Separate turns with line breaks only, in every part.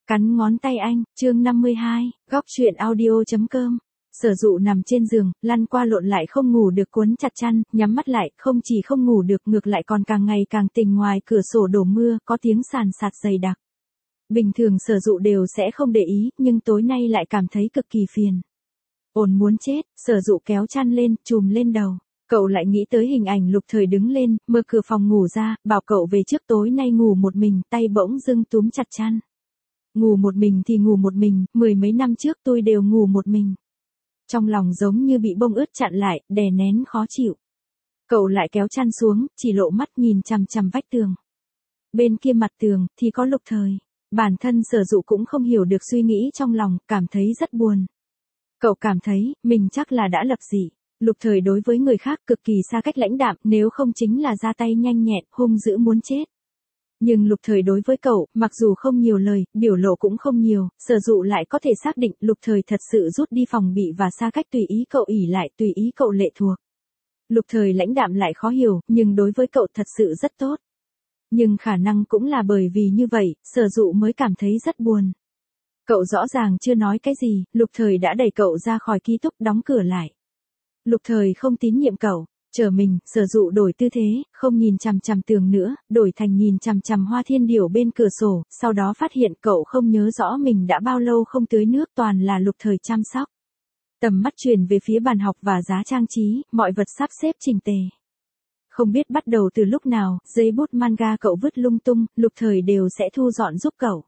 Cắn ngón tay anh, chương 52, góc truyện audio.com. Sở Dụ nằm trên giường, lăn qua lộn lại không ngủ được, cuốn chặt chăn, nhắm mắt lại, không chỉ không ngủ được, ngược lại còn càng ngày càng tỉnh. Ngoài cửa sổ đổ mưa, có tiếng sàn sạt dày đặc. Bình thường Sở Dụ đều sẽ không để ý, nhưng tối nay lại cảm thấy cực kỳ phiền. Ồn muốn chết, Sở Dụ kéo chăn lên, trùm lên đầu. Cậu lại nghĩ tới hình ảnh Lục Thời đứng lên, mở cửa phòng ngủ ra, bảo cậu về trước, tối nay ngủ một mình, tay bỗng dưng túm chặt chăn. Ngủ một mình thì ngủ một mình, 10 mấy năm trước tôi đều ngủ một mình. Trong lòng giống như bị bông ướt chặn lại, đè nén khó chịu. Cậu lại kéo chăn xuống, chỉ lộ mắt nhìn chằm chằm vách tường. Bên kia mặt tường, thì có Lục Thời. Bản thân Sở Dụ cũng không hiểu được suy nghĩ trong lòng, cảm thấy rất buồn. Cậu cảm thấy, mình chắc là đã lập dị. Lục Thời đối với người khác cực kỳ xa cách, lãnh đạm, nếu không chính là ra tay nhanh nhẹn, hung dữ muốn chết. Nhưng Lục Thời đối với cậu, mặc dù không nhiều lời, biểu lộ cũng không nhiều, Sở Dụ lại có thể xác định Lục Thời thật sự rút đi phòng bị và xa cách, tùy ý cậu ỷ lại, tùy ý cậu lệ thuộc. Lục Thời lãnh đạm lại khó hiểu, nhưng đối với cậu thật sự rất tốt. Nhưng khả năng cũng là bởi vì như vậy, Sở Dụ mới cảm thấy rất buồn. Cậu rõ ràng chưa nói cái gì, Lục Thời đã đẩy cậu ra khỏi ký túc, đóng cửa lại. Lục Thời không tín nhiệm cậu. Chờ mình, Sở Dụ đổi tư thế, không nhìn chằm chằm tường nữa, đổi thành nhìn chằm chằm hoa thiên điểu bên cửa sổ, sau đó phát hiện cậu không nhớ rõ mình đã bao lâu không tưới nước, toàn là Lục Thời chăm sóc. Tầm mắt chuyển về phía bàn học và giá trang trí, mọi vật sắp xếp chỉnh tề. Không biết bắt đầu từ lúc nào, giấy bút manga cậu vứt lung tung, Lục Thời đều sẽ thu dọn giúp cậu.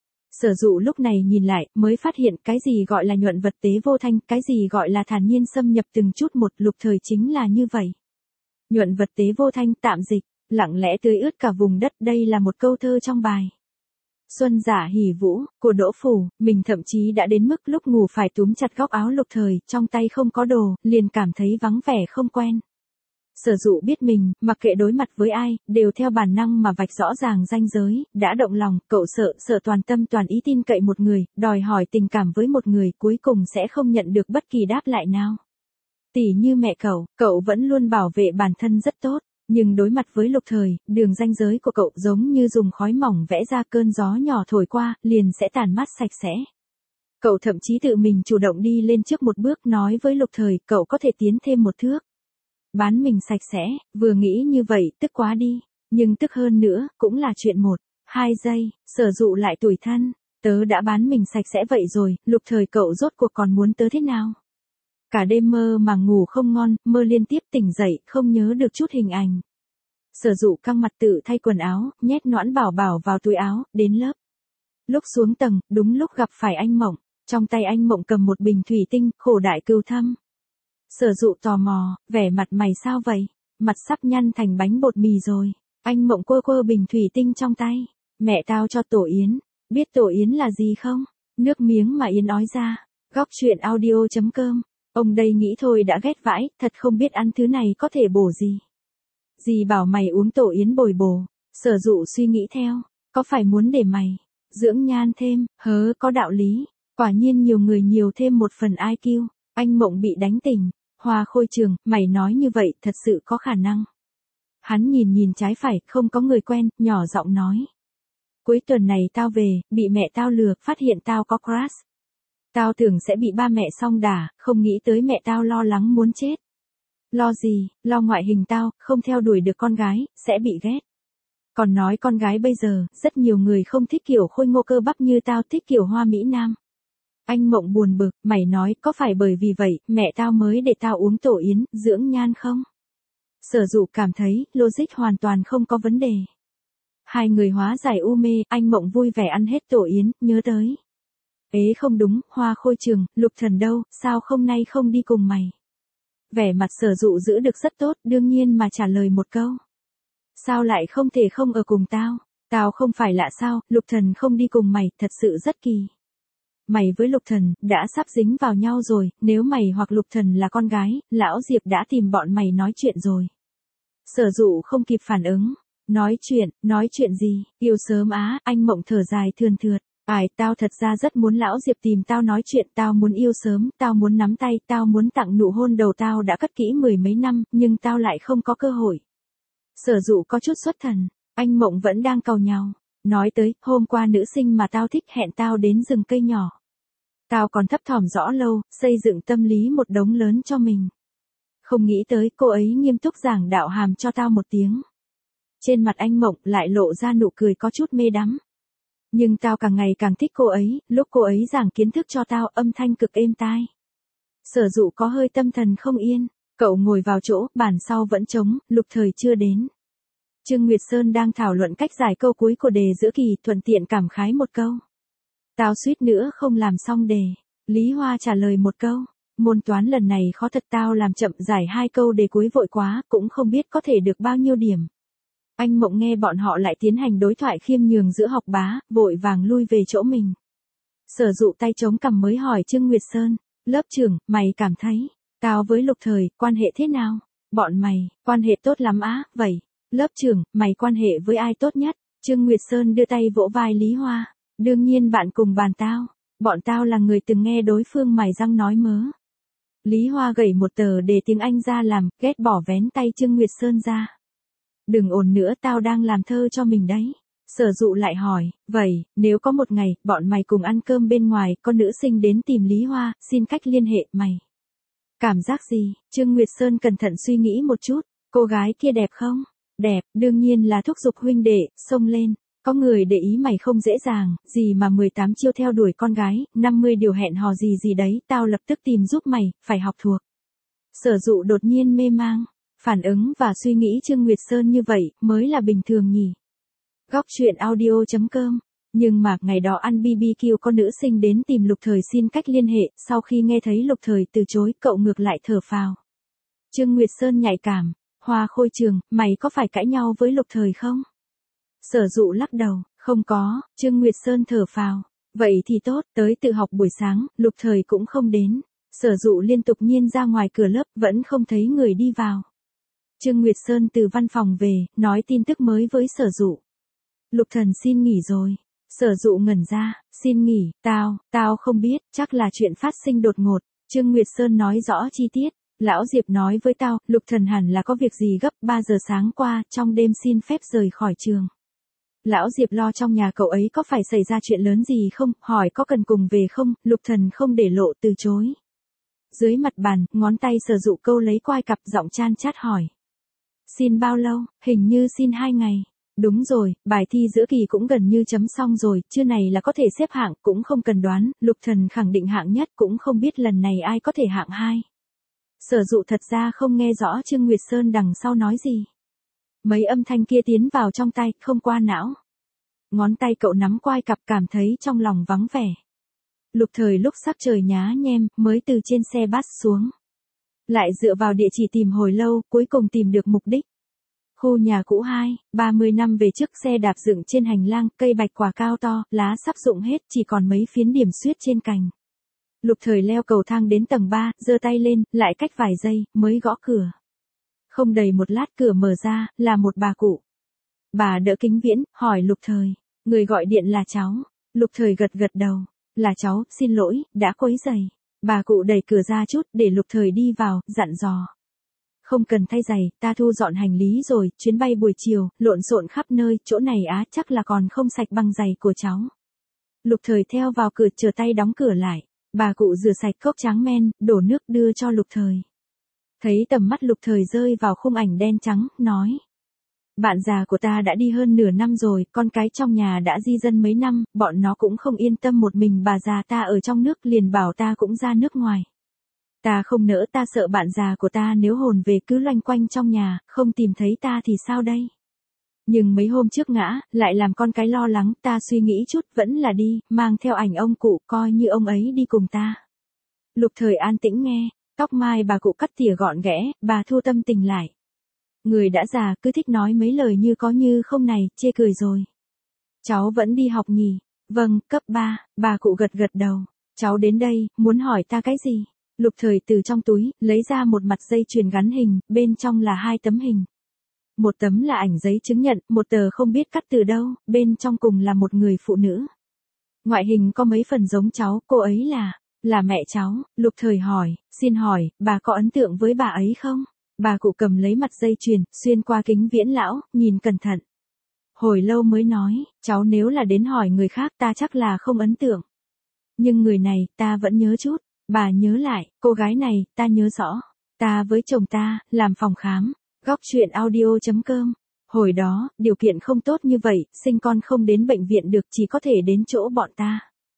Sở Dụ lúc này nhìn lại, mới phát hiện cái gì gọi là nhuận vật tế vô thanh, cái gì gọi là thản nhiên xâm nhập từng chút một, Lục Thời chính là như vậy. Nhuận vật tế vô thanh, tạm dịch, lặng lẽ tưới ướt cả vùng đất, đây là một câu thơ trong bài Xuân Giả Hỉ Vũ, của Đỗ Phủ. Mình thậm chí đã đến mức lúc ngủ phải túm chặt góc áo Lục Thời, trong tay không có đồ, liền cảm thấy vắng vẻ không quen. Sở Dụ biết mình, mặc kệ đối mặt với ai, đều theo bản năng mà vạch rõ ràng ranh giới, đã động lòng, cậu sợ toàn tâm toàn ý tin cậy một người, đòi hỏi tình cảm với một người, cuối cùng sẽ không nhận được bất kỳ đáp lại nào. Tỉ như mẹ cậu vẫn luôn bảo vệ bản thân rất tốt, nhưng đối mặt với Lục Thời, đường ranh giới của cậu giống như dùng khói mỏng vẽ ra, cơn gió nhỏ thổi qua, liền sẽ tàn mát sạch sẽ. Cậu thậm chí tự mình chủ động đi lên trước một bước, nói với Lục Thời, cậu có thể tiến thêm một thước. Bán mình sạch sẽ, vừa nghĩ như vậy, tức quá đi, nhưng tức hơn nữa, cũng là chuyện 1-2 giây, Sở Dụ lại tủi thân, tớ đã bán mình sạch sẽ vậy rồi, Lục Thời cậu rốt cuộc còn muốn tớ thế nào? Cả đêm mơ mà ngủ không ngon, mơ liên tiếp, tỉnh dậy, không nhớ được chút hình ảnh. Sở Dụ căng mặt tự thay quần áo, nhét Noãn Bảo Bảo vào túi áo, đến lớp. Lúc xuống tầng, đúng lúc gặp phải anh Mộng, trong tay anh Mộng cầm một bình thủy tinh, khổ đại cừu thâm. Sở Dụ tò mò, vẻ mặt mày sao vậy? Mặt sắp nhăn thành bánh bột mì rồi. Anh Mộng quơ bình thủy tinh trong tay. Mẹ tao cho tổ yến. Biết tổ yến là gì không? Nước miếng mà yến ói ra. Góc truyện audio.com. Ông đây nghĩ thôi đã ghét vãi, thật không biết ăn thứ này có thể bổ gì. Dì bảo mày uống tổ yến bồi bổ. Sở Dụ suy nghĩ theo. Có phải muốn để mày dưỡng nhan thêm? Có đạo lý. Quả nhiên nhiều người nhiều thêm một phần IQ. Anh Mộng bị đánh tỉnh. Hoa Khôi Trường, mày nói như vậy thật sự có khả năng. Hắn nhìn trái phải, không có người quen, nhỏ giọng nói. Cuối tuần này tao về, bị mẹ tao lừa, phát hiện tao có crush. Tao tưởng sẽ bị ba mẹ xong đả, không nghĩ tới mẹ tao lo lắng muốn chết. Lo gì, lo ngoại hình tao, không theo đuổi được con gái, sẽ bị ghét. Còn nói con gái bây giờ, rất nhiều người không thích kiểu khôi ngô cơ bắp như tao, thích kiểu hoa mỹ nam. Anh Mộng buồn bực, mày nói có phải bởi vì vậy, mẹ tao mới để tao uống tổ yến, dưỡng nhan không? Sở Dụ cảm thấy, logic hoàn toàn không có vấn đề. Hai người hóa giải u mê, anh Mộng vui vẻ ăn hết tổ yến, nhớ tới. Không đúng, Hoa Khôi Trường, Lục Thần đâu, sao hôm nay không đi cùng mày? Vẻ mặt Sở Dụ giữ được rất tốt, đương nhiên mà trả lời một câu. Sao lại không thể không ở cùng tao? Tao không phải lạ sao, Lục Thần không đi cùng mày, thật sự rất kỳ. Mày với Lục Thần, đã sắp dính vào nhau rồi, nếu mày hoặc Lục Thần là con gái, lão Diệp đã tìm bọn mày nói chuyện rồi. Sở Dụ không kịp phản ứng. Nói chuyện gì, yêu sớm á, anh Mộng thở dài thườn thượt. Tao thật ra rất muốn lão Diệp tìm tao nói chuyện, tao muốn yêu sớm, tao muốn nắm tay, tao muốn tặng nụ hôn đầu, tao đã cất kỹ 10 mấy năm, nhưng tao lại không có cơ hội. Sở Dụ có chút xuất thần, anh Mộng vẫn đang càu nhàu. Nói tới, hôm qua nữ sinh mà tao thích hẹn tao đến rừng cây nhỏ. Tao còn thấp thỏm rõ lâu, xây dựng tâm lý một đống lớn cho mình. Không nghĩ tới cô ấy nghiêm túc giảng đạo hàm cho tao một tiếng. Trên mặt anh Mộng lại lộ ra nụ cười có chút mê đắm. Nhưng tao càng ngày càng thích cô ấy, lúc cô ấy giảng kiến thức cho tao âm thanh cực êm tai. Sở Dụ có hơi tâm thần không yên, cậu ngồi vào chỗ, bàn sau vẫn trống, Lục Thời chưa đến. Trương Nguyệt Sơn đang thảo luận cách giải câu cuối của đề giữa kỳ, thuận tiện cảm khái một câu. Tao suýt nữa không làm xong đề. Lý Hoa trả lời một câu. Môn toán lần này khó thật, tao làm chậm giải 2 câu đề cuối vội quá, cũng không biết có thể được bao nhiêu điểm. Anh Mộng nghe bọn họ lại tiến hành đối thoại khiêm nhường giữa học bá, vội vàng lui về chỗ mình. Sở Dụ tay chống cằm mới hỏi Trương Nguyệt Sơn, lớp trưởng, mày cảm thấy, tao với Lục Thời, quan hệ thế nào? Bọn mày, quan hệ tốt lắm á, vậy, lớp trưởng, mày quan hệ với ai tốt nhất? Trương Nguyệt Sơn đưa tay vỗ vai Lý Hoa, đương nhiên bạn cùng bàn tao, bọn tao là người từng nghe đối phương mày răng nói mớ. Lý Hoa gẩy một tờ đề tiếng Anh ra làm, ghét bỏ vén tay Trương Nguyệt Sơn ra. Đừng ồn nữa, tao đang làm thơ cho mình đấy. Sở Dụ lại hỏi, vậy, nếu có một ngày, bọn mày cùng ăn cơm bên ngoài, có nữ sinh đến tìm Lý Hoa, xin cách liên hệ, mày cảm giác gì? Trương Nguyệt Sơn cẩn thận suy nghĩ một chút, cô gái kia đẹp không? Đẹp, đương nhiên là thúc giục huynh đệ, xông lên. Có người để ý mày không dễ dàng, gì mà 18 chiêu theo đuổi con gái, 50 điều hẹn hò gì gì đấy, tao lập tức tìm giúp mày, phải học thuộc. Sở Dụ đột nhiên mê mang, phản ứng và suy nghĩ Trương Nguyệt Sơn như vậy, mới là bình thường nhỉ. Góc truyện audio.com. Nhưng mà, ngày đó ăn BBQ có nữ sinh đến tìm Lục Thời xin cách liên hệ, sau khi nghe thấy Lục Thời từ chối, cậu ngược lại thở phào. Trương Nguyệt Sơn nhạy cảm, Hoa Khôi Trường, mày có phải cãi nhau với Lục Thời không? Sở Dụ lắc đầu, không có. Trương Nguyệt Sơn thở phào, vậy thì tốt, tới tự học buổi sáng, Lục Thời cũng không đến. Sở Dụ liên tục nhiên ra ngoài cửa lớp, vẫn không thấy người đi vào. Trương Nguyệt Sơn từ văn phòng về, nói tin tức mới với Sở Dụ. Lục Thần xin nghỉ rồi. Sở Dụ ngẩn ra, xin nghỉ, tao không biết, chắc là chuyện phát sinh đột ngột. Trương Nguyệt Sơn nói rõ chi tiết. Lão Diệp nói với tao, Lục Thần hẳn là có việc gì gấp, 3 giờ sáng qua, trong đêm xin phép rời khỏi trường. Lão Diệp lo trong nhà cậu ấy có phải xảy ra chuyện lớn gì không, hỏi có cần cùng về không, Lục Thần không để lộ từ chối. Dưới mặt bàn, ngón tay Sở Dụ câu lấy quai cặp, giọng chan chát hỏi. Xin bao lâu? Hình như xin 2 ngày. Đúng rồi, bài thi giữa kỳ cũng gần như chấm xong rồi, trưa này là có thể xếp hạng, cũng không cần đoán, Lục Thần khẳng định hạng nhất, cũng không biết lần này ai có thể hạng 2. Sở Dụ thật ra không nghe rõ Trương Nguyệt Sơn đằng sau nói gì. Mấy âm thanh kia tiến vào trong tay, không qua não. Ngón tay cậu nắm quai cặp, cảm thấy trong lòng vắng vẻ. Lục Thời lúc sắc trời nhá nhem, mới từ trên xe bus xuống. Lại dựa vào địa chỉ tìm hồi lâu, cuối cùng tìm được mục đích. Khu nhà cũ 30 năm về trước, xe đạp dựng trên hành lang, cây bạch quả cao to, lá sắp rụng hết, chỉ còn mấy phiến điểm xuyết trên cành. Lục Thời leo cầu thang đến tầng 3, giơ tay lên, lại cách vài giây, mới gõ cửa. Không đầy một lát cửa mở ra, là một bà cụ. Bà đỡ kính viễn, hỏi Lục Thời, người gọi điện là cháu. Lục Thời gật gật đầu, là cháu, xin lỗi, đã quấy rầy. Bà cụ đẩy cửa ra chút, để Lục Thời đi vào, dặn dò. Không cần thay giày, ta thu dọn hành lý rồi, chuyến bay buổi chiều, lộn xộn khắp nơi, chỗ này chắc là còn không sạch bằng giày của cháu. Lục Thời theo vào cửa, chờ tay đóng cửa lại. Bà cụ rửa sạch cốc tráng men, đổ nước đưa cho Lục Thời. Thấy tầm mắt Lục Thời rơi vào khung ảnh đen trắng, nói. Bạn già của ta đã đi hơn nửa năm rồi, con cái trong nhà đã di dân mấy năm, bọn nó cũng không yên tâm một mình bà già ta ở trong nước, liền bảo ta cũng ra nước ngoài. Ta không nỡ, ta sợ bạn già của ta nếu hồn về cứ loanh quanh trong nhà, không tìm thấy ta thì sao đây? Nhưng mấy hôm trước ngã, lại làm con cái lo lắng, ta suy nghĩ chút, vẫn là đi, mang theo ảnh ông cụ, coi như ông ấy đi cùng ta. Lục Thời an tĩnh nghe, tóc mai bà cụ cắt tỉa gọn ghẽ, bà thu tâm tình lại. Người đã già, cứ thích nói mấy lời như có như không này, chê cười rồi. Cháu vẫn đi học nhỉ? Vâng, cấp 3, bà cụ gật gật đầu. Cháu đến đây, muốn hỏi ta cái gì? Lục Thời từ trong túi, lấy ra một mặt dây chuyền gắn hình, bên trong là 2 tấm hình. Một tấm là ảnh giấy chứng nhận, một tờ không biết cắt từ đâu, bên trong cùng là một người phụ nữ. Ngoại hình có mấy phần giống cháu, cô ấy là mẹ cháu. Lục Thời hỏi, xin hỏi, bà có ấn tượng với bà ấy không? Bà cụ cầm lấy mặt dây chuyền, xuyên qua kính viễn lão, nhìn cẩn thận. Hồi lâu mới nói, cháu nếu là đến hỏi người khác ta chắc là không ấn tượng. Nhưng người này ta vẫn nhớ chút. Bà nhớ lại, cô gái này ta nhớ rõ. Ta với chồng ta, làm phòng khám. Góc chuyện audio.com. Hồi đó, điều kiện không tốt như vậy, sinh con không đến bệnh viện được chỉ có thể đến chỗ bọn ta.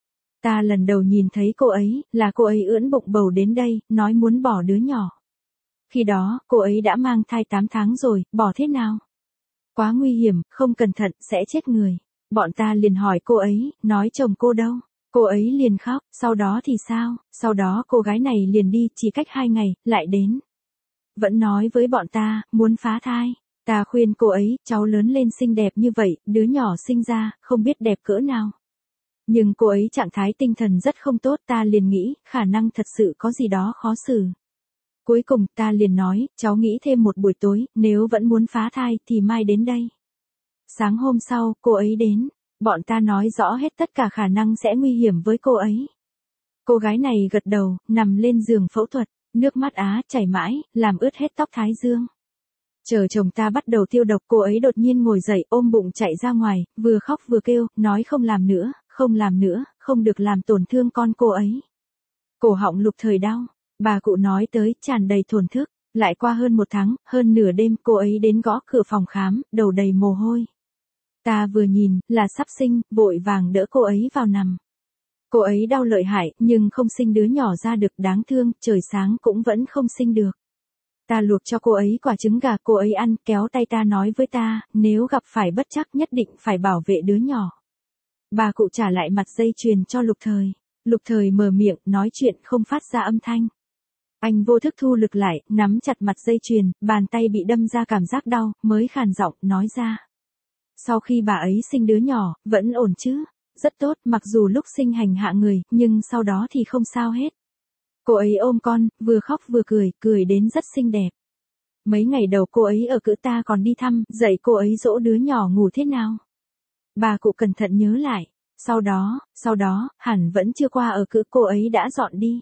Ta lần đầu nhìn thấy cô ấy, là cô ấy ưỡn bụng bầu đến đây, nói muốn bỏ đứa nhỏ. Khi đó, cô ấy đã mang thai 8 tháng rồi, bỏ thế nào? Quá nguy hiểm, không cẩn thận, sẽ chết người. Bọn ta liền hỏi cô ấy, nói chồng cô đâu? Cô ấy liền khóc, sau đó thì sao? Sau đó cô gái này liền đi, chỉ cách 2 ngày, lại đến. Vẫn nói với bọn ta, muốn phá thai. Ta khuyên cô ấy, cháu lớn lên xinh đẹp như vậy, đứa nhỏ sinh ra, không biết đẹp cỡ nào. Nhưng cô ấy trạng thái tinh thần rất không tốt, ta liền nghĩ, khả năng thật sự có gì đó khó xử. Cuối cùng ta liền nói, cháu nghĩ thêm một buổi tối, nếu vẫn muốn phá thai thì mai đến đây. Sáng hôm sau, cô ấy đến. Bọn ta nói rõ hết tất cả khả năng sẽ nguy hiểm với cô ấy. Cô gái này gật đầu, nằm lên giường phẫu thuật, nước mắt á chảy mãi, làm ướt hết tóc thái dương. Chờ chồng ta bắt đầu tiêu độc, cô ấy đột nhiên ngồi dậy, ôm bụng chạy ra ngoài, vừa khóc vừa kêu, nói không làm nữa, không làm nữa, không được làm tổn thương con cô ấy. Cổ họng Lục Thời đau, bà cụ nói tới, tràn đầy thổn thức. Lại qua hơn 1 tháng, hơn nửa đêm, cô ấy đến gõ cửa phòng khám, đầu đầy mồ hôi. Ta vừa nhìn, là sắp sinh, vội vàng đỡ cô ấy vào nằm. Cô ấy đau lợi hại, nhưng không sinh đứa nhỏ ra được, đáng thương, trời sáng cũng vẫn không sinh được. Ta luộc cho cô ấy quả trứng gà, cô ấy ăn, kéo tay ta nói với ta, nếu gặp phải bất trắc nhất định phải bảo vệ đứa nhỏ. Bà cụ trả lại mặt dây chuyền cho Lục Thời. Lục Thời mở miệng, nói chuyện không phát ra âm thanh. Anh vô thức thu lực lại, nắm chặt mặt dây chuyền, bàn tay bị đâm ra cảm giác đau, mới khàn giọng, nói ra. Sau khi bà ấy sinh đứa nhỏ, vẫn ổn chứ? Rất tốt, mặc dù lúc sinh hành hạ người, nhưng sau đó thì không sao hết. Cô ấy ôm con, vừa khóc vừa cười, cười đến rất xinh đẹp. Mấy ngày đầu cô ấy ở cữ ta còn đi thăm, dạy cô ấy dỗ đứa nhỏ ngủ thế nào. Bà cụ cẩn thận nhớ lại. Sau đó, hẳn vẫn chưa qua ở cữ cô ấy đã dọn đi.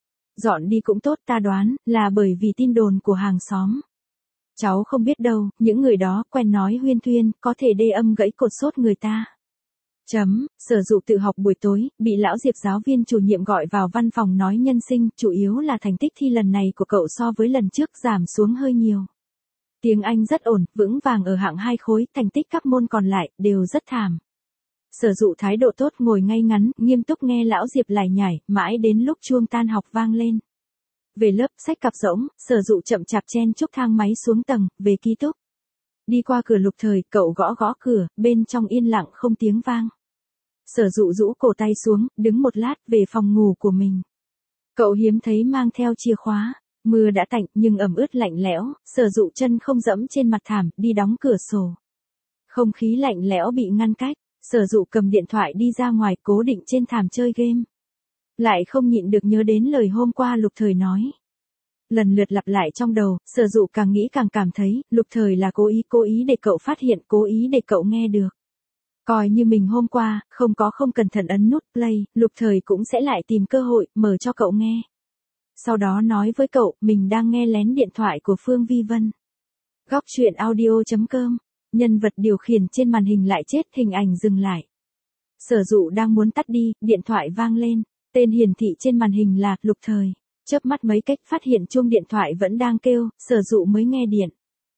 Dọn đi cũng tốt, ta đoán, là bởi vì tin đồn của hàng xóm. Cháu không biết đâu, những người đó quen nói huyên thuyên, có thể đê âm gãy cột sốt người ta. Sở Dụ tự học buổi tối, bị lão Diệp giáo viên chủ nhiệm gọi vào văn phòng nói nhân sinh, chủ yếu là thành tích thi lần này của cậu so với lần trước giảm xuống hơi nhiều. Tiếng Anh rất ổn, vững vàng ở hạng 2 khối, thành tích các môn còn lại, đều rất thảm. Sở Dụ thái độ tốt, ngồi ngay ngắn, nghiêm túc nghe lão Diệp lải nhải, mãi đến lúc chuông tan học vang lên. Về lớp, sách cặp rỗng, Sở Dụ chậm chạp chen chúc thang máy xuống tầng, về ký túc. Đi qua cửa Lục Thời, cậu gõ gõ cửa, bên trong yên lặng không tiếng vang. Sở Dụ rũ cổ tay xuống, đứng một lát, về phòng ngủ của mình. Cậu hiếm thấy mang theo chìa khóa. Mưa đã tạnh, nhưng ẩm ướt lạnh lẽo, Sở Dụ chân không dẫm trên mặt thảm, đi đóng cửa sổ. Không khí lạnh lẽo bị ngăn cách, Sở Dụ cầm điện thoại đi ra ngoài, cố định trên thảm chơi game. Lại không nhịn được nhớ đến lời hôm qua Lục Thời nói. Lần lượt lặp lại trong đầu, Sở Dụ càng nghĩ càng cảm thấy, Lục Thời là cố ý để cậu phát hiện, cố ý để cậu nghe được. Coi như mình hôm qua, không cẩn thận ấn nút play, Lục Thời cũng sẽ lại tìm cơ hội, mở cho cậu nghe. Sau đó nói với cậu, mình đang nghe lén điện thoại của Phương Vi Vân. Góc chuyện audio.com. Nhân vật điều khiển trên màn hình lại chết, hình ảnh dừng lại. Sở Dụ đang muốn tắt đi, điện thoại vang lên. Tên hiển thị trên màn hình là Lục Thời. Chớp mắt mấy cách phát hiện chuông điện thoại vẫn đang kêu, Sở Dụ mới nghe điện.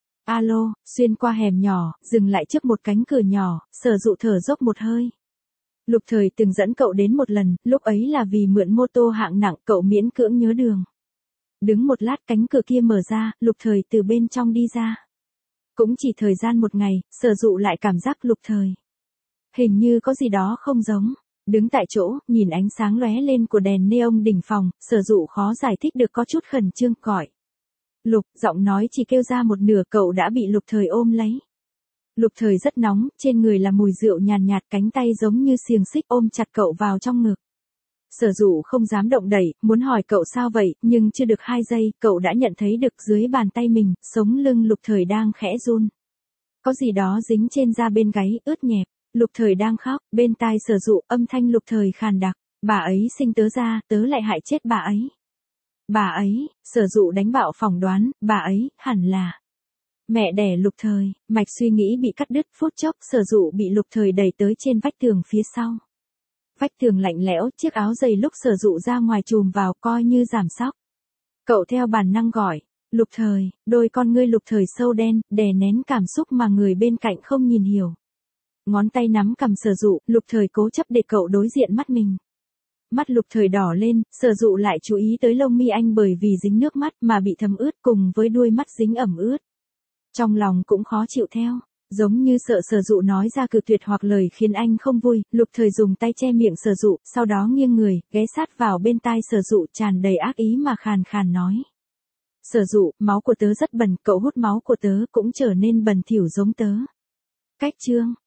Alo, xuyên qua hẻm nhỏ, dừng lại trước một cánh cửa nhỏ, Sở Dụ thở dốc một hơi. Lục Thời từng dẫn cậu đến một lần, lúc ấy là vì mượn mô tô hạng nặng, cậu miễn cưỡng nhớ đường. Đứng một lát cánh cửa kia mở ra, Lục Thời từ bên trong đi ra. Cũng chỉ thời gian một ngày, Sở Dụ lại cảm giác Lục Thời. Hình như có gì đó không giống. Đứng tại chỗ, nhìn ánh sáng lóe lên của đèn neon đỉnh phòng, Sở Dụ khó giải thích được, có chút khẩn trương gọi. Lục, giọng nói chỉ kêu ra một nửa, cậu đã bị Lục Thời ôm lấy. Lục Thời rất nóng, trên người là mùi rượu nhàn nhạt, cánh tay giống như xiềng xích ôm chặt cậu vào trong ngực. Sở Dụ không dám động đẩy, muốn hỏi cậu sao vậy, nhưng chưa được 2 giây, cậu đã nhận thấy được dưới bàn tay mình, sống lưng Lục Thời đang khẽ run. Có gì đó dính trên da bên gáy, ướt nhẹp. Lục Thời đang khóc, bên tai Sở Dụ, âm thanh Lục Thời khàn đặc, bà ấy sinh tớ ra, tớ lại hại chết bà ấy. Bà ấy, Sở Dụ đánh bạo phỏng đoán, bà ấy, hẳn là. Mẹ đẻ Lục Thời, mạch suy nghĩ bị cắt đứt, phút chốc Sở Dụ bị Lục Thời đẩy tới trên vách tường phía sau. Vách tường lạnh lẽo, chiếc áo dày lúc Sở Dụ ra ngoài chùm vào coi như giảm sóc. Cậu theo bản năng gọi, Lục Thời, đôi con ngươi Lục Thời sâu đen, đè nén cảm xúc mà người bên cạnh không nhìn hiểu. Ngón tay nắm cầm Sở Dụ, Lục Thời cố chấp để cậu đối diện mắt mình. Mắt Lục Thời đỏ lên, Sở Dụ lại chú ý tới lông mi anh bởi vì dính nước mắt mà bị thấm ướt cùng với đuôi mắt dính ẩm ướt. Trong lòng cũng khó chịu theo, giống như sợ Sở Dụ nói ra cự tuyệt hoặc lời khiến anh không vui, Lục Thời dùng tay che miệng Sở Dụ, sau đó nghiêng người, ghé sát vào bên tai Sở Dụ tràn đầy ác ý mà khàn khàn nói. Sở Dụ, máu của tớ rất bẩn, cậu hút máu của tớ cũng trở nên bẩn thỉu giống tớ. Cách chương